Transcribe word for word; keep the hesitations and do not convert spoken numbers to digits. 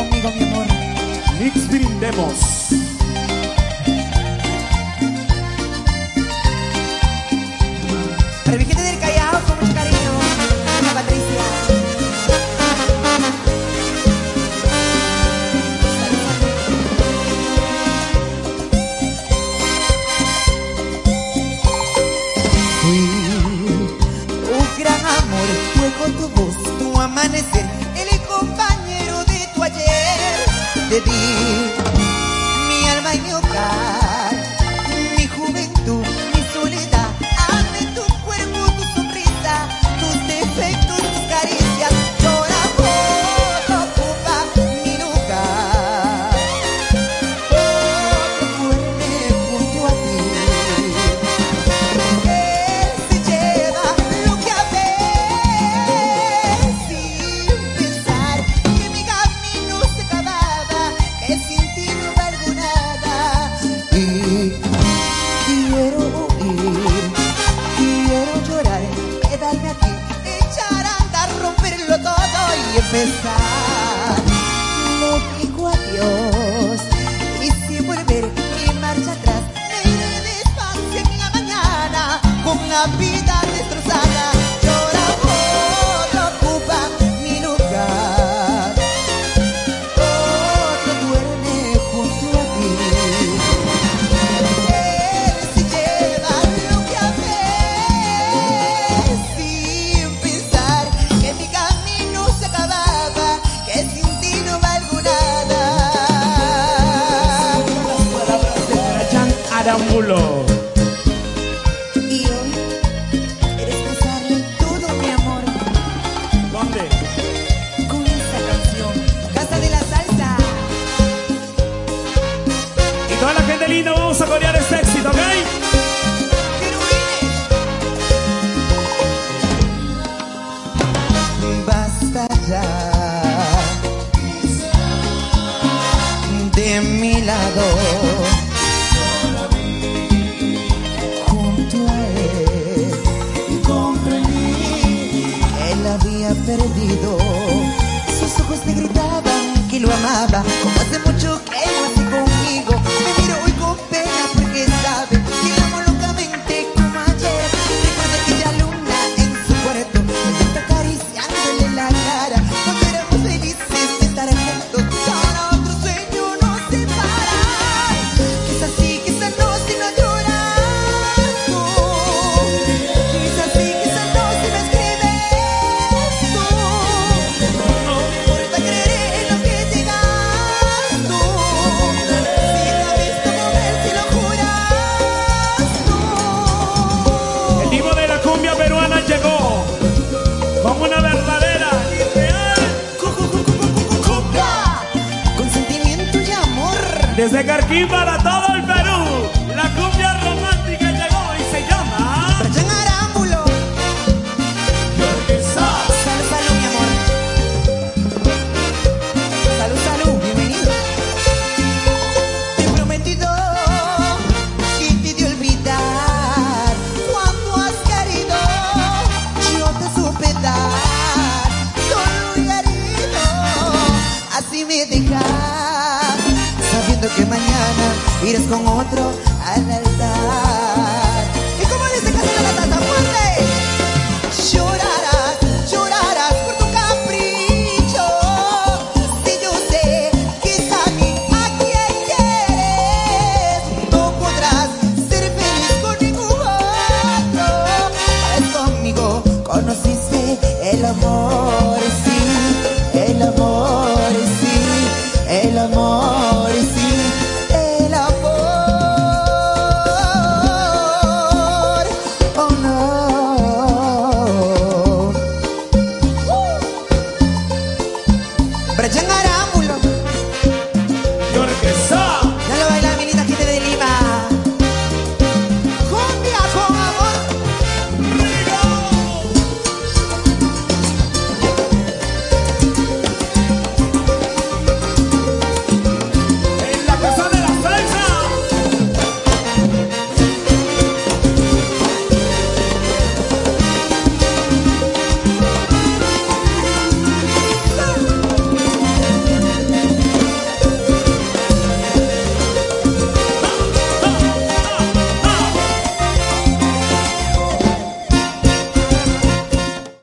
conmigo, mi amor. Mix brindemos. Para mi gente del Callao, con mucho cariño. Ana Patricia. Fui un gran amor, fue con tu voz, tu amanecer, el compañero de tu ayer. Te di mi alma y mi hogar, mi juventud, mi soledad. Amé tu cuerpo, tu sonrisa, tus defectos, tus caricias. Llora otro ocupa mi lugar. Otro duerme junto a ti. Él se lleva lo que amé sin pensar que mi camino se acababa, que sin ti no valgo nada. Y quiero huir, quiero llorar, quedarme aquí, echar a andar, romperlo todo y empezar. Le digo adiós y sin volver ni marcha atrás, me iré despacio en la mañana con la vida destrozada. Llora otro ocupa mi lugar, otro duerme junto a ti. Él se lleva lo que amé sin pensar que mi camino se acababa, que sin ti no valgo nada. Brian Arámbulo. Y hoy quieres pensarle todo, mi amor, ¿Dónde? con esta canción, Casa de la Salsa. Y toda la gente linda, vamos a corear este éxito, ¿ok? Querubines. Basta ya de mi lado, junto a él comprendí, él había perdido, sus ojos te gritaban que lo amaba, como hace mucho que no hace conmigo. Me miro hoy con pena porque sabe que lo amo locamente como ayer. Recuerda aquella luna en su cuarto, me está acariciándole la cara, cuando éramos felices de estar juntos. Ahora otro sueño nos separa, quizás sí, quizás no, si no lloras tú, quizás sí, quizás no, si me escribes tú. No me importa creer en lo que digas tú, si te has visto con él, si lo juras tú. El divo de la cumbia peruana llegó como una verdadera y real Cumbia, con sentimiento y amor. desde Carquín para todo el Perú. La cumbia romántica llegó y se llama Brian Arámbulo. Salud, salud, mi amor. Salud, salud, bienvenido. Te he prometido que te de olvidar. Cuando has querido, yo te supe dar. Solo y herido, así me dejas, sabiendo que mañana irás con otro al altar. ¿Y cómo dice Casa de la Salsa? ¡Fuerte! Llorarás, llorarás por tu capricho. Si yo sé que es a mí a quien quieres, no podrás ser feliz con ningún otro. Pues conmigo conociste el amor, sí, el amor, sí, el amor, sí, el amor. Oh no. Brian Arámbulo.